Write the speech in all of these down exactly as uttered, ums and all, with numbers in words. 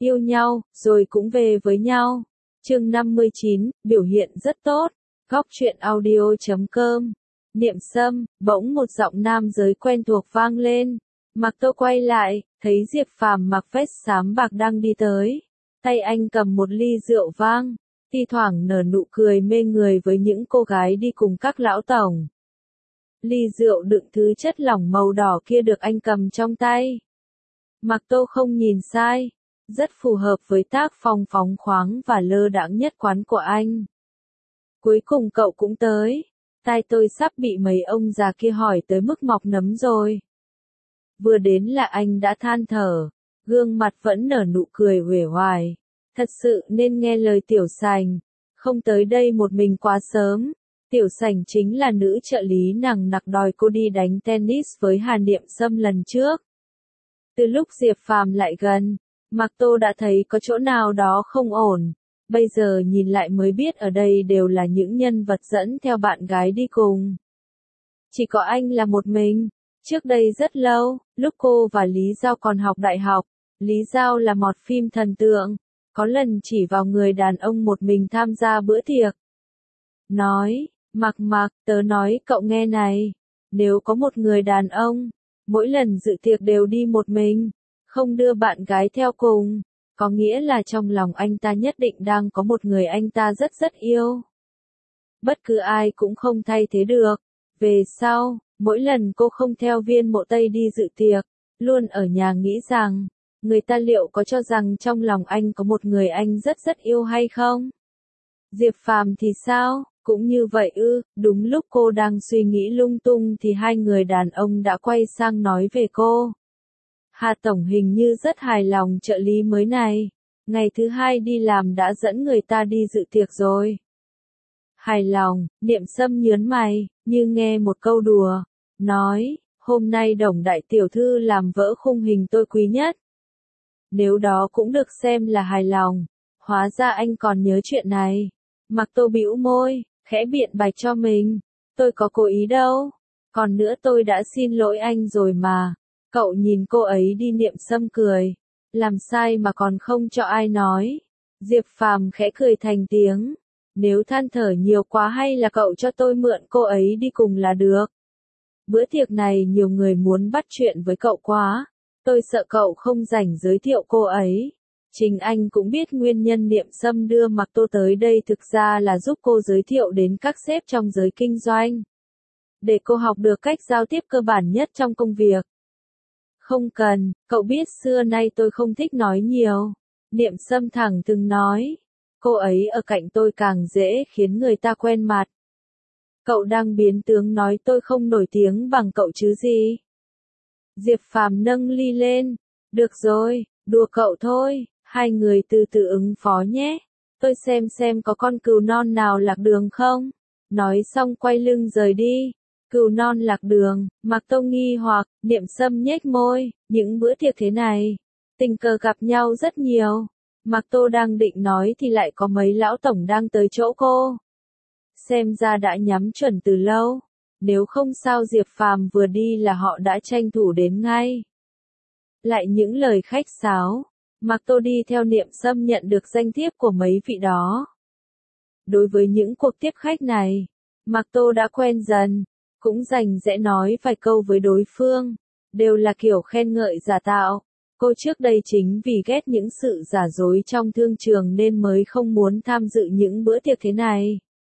yêu nhau, rồi cũng về với nhau. Chương năm mươi chín, biểu hiện rất tốt. Góc truyện audio chấm com. Niệm Sâm, bỗng một giọng nam giới quen thuộc vang lên. Mạc Tô quay lại, thấy Diệp Phàm mặc vest xám bạc đang đi tới. Tay anh cầm một ly rượu vang, thi thoảng nở nụ cười mê người với những cô gái đi cùng các lão tổng. Ly rượu đựng thứ chất lỏng màu đỏ kia được anh cầm trong tay. Mạc Tô không nhìn sai, rất phù hợp với tác phong phóng khoáng và lơ đãng nhất quán của anh. Cuối cùng cậu cũng tới, tai tôi sắp bị mấy ông già kia hỏi tới mức mọc nấm rồi. Vừa đến là anh đã than thở, gương mặt vẫn nở nụ cười uể oải. Thật sự nên nghe lời Tiểu Sành, không tới đây một mình quá sớm. Tiểu Sành chính là nữ trợ lý nằng nặc đòi cô đi đánh tennis với Hà Niệm Sâm lần trước. Từ lúc Diệp Phàm lại gần, Mạc Tô đã thấy có chỗ nào đó không ổn. Bây giờ nhìn lại mới biết ở đây đều là những nhân vật dẫn theo bạn gái đi cùng. Chỉ có anh là một mình. Trước đây rất lâu, lúc cô và Lý Giao còn học đại học, Lý Giao là một phim thần tượng, có lần chỉ vào người đàn ông một mình tham gia bữa tiệc. Nói, Mạc Mạc, tớ nói cậu nghe này, nếu có một người đàn ông, mỗi lần dự tiệc đều đi một mình, không đưa bạn gái theo cùng, có nghĩa là trong lòng anh ta nhất định đang có một người anh ta rất rất yêu. Bất cứ ai cũng không thay thế được. Về sau, mỗi lần cô không theo Viên Mộ Tây đi dự tiệc, luôn ở nhà nghĩ rằng, người ta liệu có cho rằng trong lòng anh có một người anh rất rất yêu hay không? Diệp Phàm thì sao? Cũng như vậy ư? Đúng lúc cô đang suy nghĩ lung tung thì hai người đàn ông đã quay sang nói về cô. Hà Tổng hình như rất hài lòng trợ lý mới này, ngày thứ hai đi làm đã dẫn người ta đi dự tiệc rồi. Hài lòng, Niệm Sâm nhớn mày, như nghe một câu đùa, nói, hôm nay Đồng đại tiểu thư làm vỡ khung hình tôi quý nhất. Nếu đó cũng được xem là hài lòng, hóa ra anh còn nhớ chuyện này. Mạc Tô bĩu môi, khẽ biện bạch cho mình, tôi có cố ý đâu, còn nữa tôi đã xin lỗi anh rồi mà. Cậu nhìn cô ấy đi. Niệm Sâm cười, làm sai mà còn không cho ai nói. Diệp Phàm khẽ cười thành tiếng, nếu than thở nhiều quá hay là cậu cho tôi mượn cô ấy đi cùng là được. Bữa tiệc này nhiều người muốn bắt chuyện với cậu quá, tôi sợ cậu không rảnh giới thiệu cô ấy. Chính anh cũng biết nguyên nhân Niệm Sâm đưa Mạc Tô tới đây thực ra là giúp cô giới thiệu đến các sếp trong giới kinh doanh, để cô học được cách giao tiếp cơ bản nhất trong công việc. Không cần, cậu biết xưa nay tôi không thích nói nhiều. Niệm Sâm thẳng từng nói, cô ấy ở cạnh tôi càng dễ khiến người ta quen mặt. Cậu đang biến tướng nói tôi không nổi tiếng bằng cậu chứ gì? Diệp Phàm nâng ly lên, được rồi, đùa cậu thôi, hai người từ từ ứng phó nhé. Tôi xem xem có con cừu non nào lạc đường không. Nói xong quay lưng rời đi. Cừu non lạc đường, Mạc Tô nghi hoặc, Niệm Sâm nhếch môi, những bữa tiệc thế này, tình cờ gặp nhau rất nhiều. Mạc Tô đang định nói thì lại có mấy lão tổng đang tới chỗ cô. Xem ra đã nhắm chuẩn từ lâu, nếu không sao Diệp Phàm vừa đi là họ đã tranh thủ đến ngay. Lại những lời khách sáo, Mạc Tô đi theo Niệm Sâm nhận được danh thiếp của mấy vị đó. Đối với những cuộc tiếp khách này, Mạc Tô đã quen dần, cũng rành rẽ nói vài câu với đối phương, đều là kiểu khen ngợi giả tạo. Cô trước đây chính vì ghét những sự giả dối trong thương trường nên mới không muốn tham dự những bữa tiệc thế này.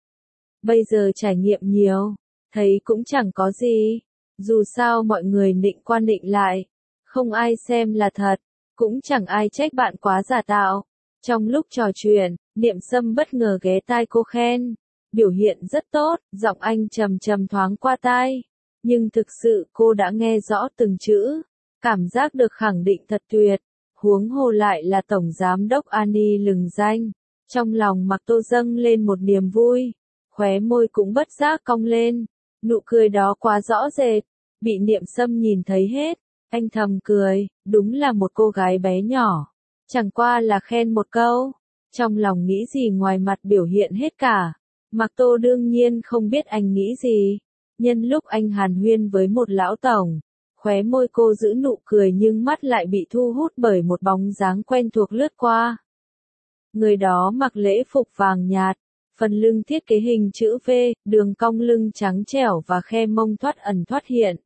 Bây giờ trải nghiệm nhiều, thấy cũng chẳng có gì. Dù sao mọi người nịnh qua nịnh lại, không ai xem là thật, cũng chẳng ai trách bạn quá giả tạo. Trong lúc trò chuyện, Niệm Sâm bất ngờ ghé tai cô khen, biểu hiện rất tốt, giọng anh trầm trầm thoáng qua tai. Nhưng thực sự cô đã nghe rõ từng chữ, cảm giác được khẳng định thật tuyệt, huống hồ lại là Tổng Giám đốc Ani lừng danh. Trong lòng Mạc Tô dâng lên một niềm vui, khóe môi cũng bất giác cong lên, nụ cười đó quá rõ rệt, bị Niệm Sâm nhìn thấy hết. Anh thầm cười, đúng là một cô gái bé nhỏ, chẳng qua là khen một câu, trong lòng nghĩ gì ngoài mặt biểu hiện hết cả. Mạc Tô đương nhiên không biết anh nghĩ gì. Nhân lúc anh hàn huyên với một lão tổng, Khóe môi cô giữ nụ cười nhưng mắt lại bị thu hút bởi một bóng dáng quen thuộc lướt qua. Người đó mặc lễ phục vàng nhạt, phần lưng thiết kế hình chữ V, đường cong lưng trắng trẻo và khe mông thoát ẩn thoát hiện.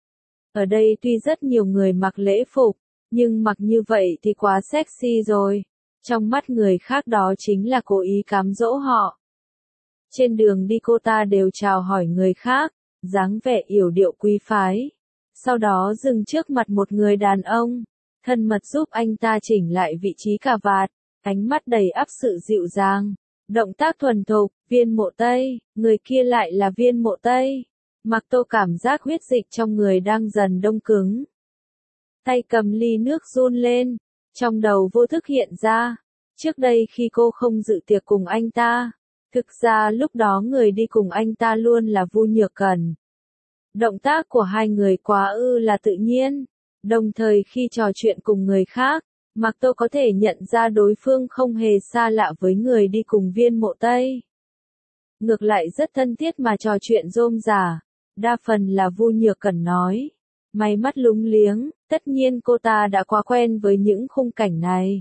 Ở đây tuy rất nhiều người mặc lễ phục, nhưng mặc như vậy thì quá sexy rồi. Trong mắt người khác đó chính là cố ý cám dỗ họ. Trên đường đi cô ta đều chào hỏi người khác, dáng vẻ yểu điệu quý phái. Sau đó dừng trước mặt một người đàn ông, thân mật giúp anh ta chỉnh lại vị trí cà vạt, ánh mắt đầy ắp sự dịu dàng. Động tác thuần thục, Viên Mộ Tây, người kia lại là Viên Mộ Tây. Mạc Tô cảm giác huyết dịch trong người đang dần đông cứng. Tay cầm ly nước run lên, trong đầu vô thức hiện ra. Trước đây khi cô không dự tiệc cùng anh ta, thực ra lúc đó người đi cùng anh ta luôn là Vu Nhược Cẩn. Động tác của hai người quá ư là tự nhiên, đồng thời khi trò chuyện cùng người khác, Mạc Tô có thể nhận ra đối phương không hề xa lạ với người đi cùng Viên Mộ Tây. Ngược lại rất thân thiết mà trò chuyện rôm rả, đa phần là Vu Nhược Cẩn nói. Mày mắt lúng liếng, tất nhiên cô ta đã quá quen với những khung cảnh này.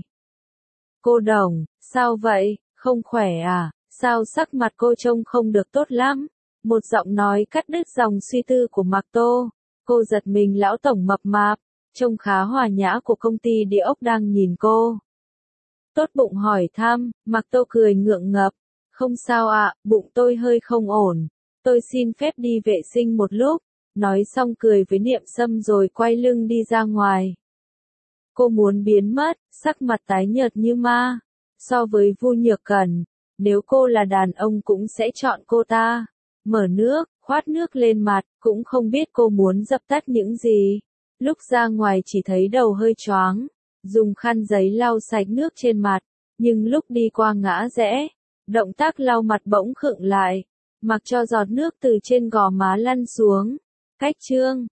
Cô Đồng, sao vậy, không khỏe à, sao sắc mặt cô trông không được tốt lắm? Một giọng nói cắt đứt dòng suy tư của Mạc Tô. Cô giật mình lão tổng mập mạp, trông khá hòa nhã của công ty địa ốc đang nhìn cô. Tốt bụng hỏi thăm, Mạc Tô cười ngượng ngập. Không sao ạ, bụng tôi hơi không ổn. Tôi xin phép đi vệ sinh một lúc. Nói xong cười với Niệm Sâm rồi quay lưng đi ra ngoài. Cô muốn biến mất, sắc mặt tái nhợt như ma. So với Vu Nhược Cẩn, nếu cô là đàn ông cũng sẽ chọn cô ta. Mở nước, khoát nước lên mặt, cũng không biết cô muốn dập tắt những gì. Lúc ra ngoài chỉ thấy đầu hơi choáng, dùng khăn giấy lau sạch nước trên mặt, nhưng lúc đi qua ngã rẽ, động tác lau mặt bỗng khựng lại, mặc cho giọt nước từ trên gò má lăn xuống. Cách chương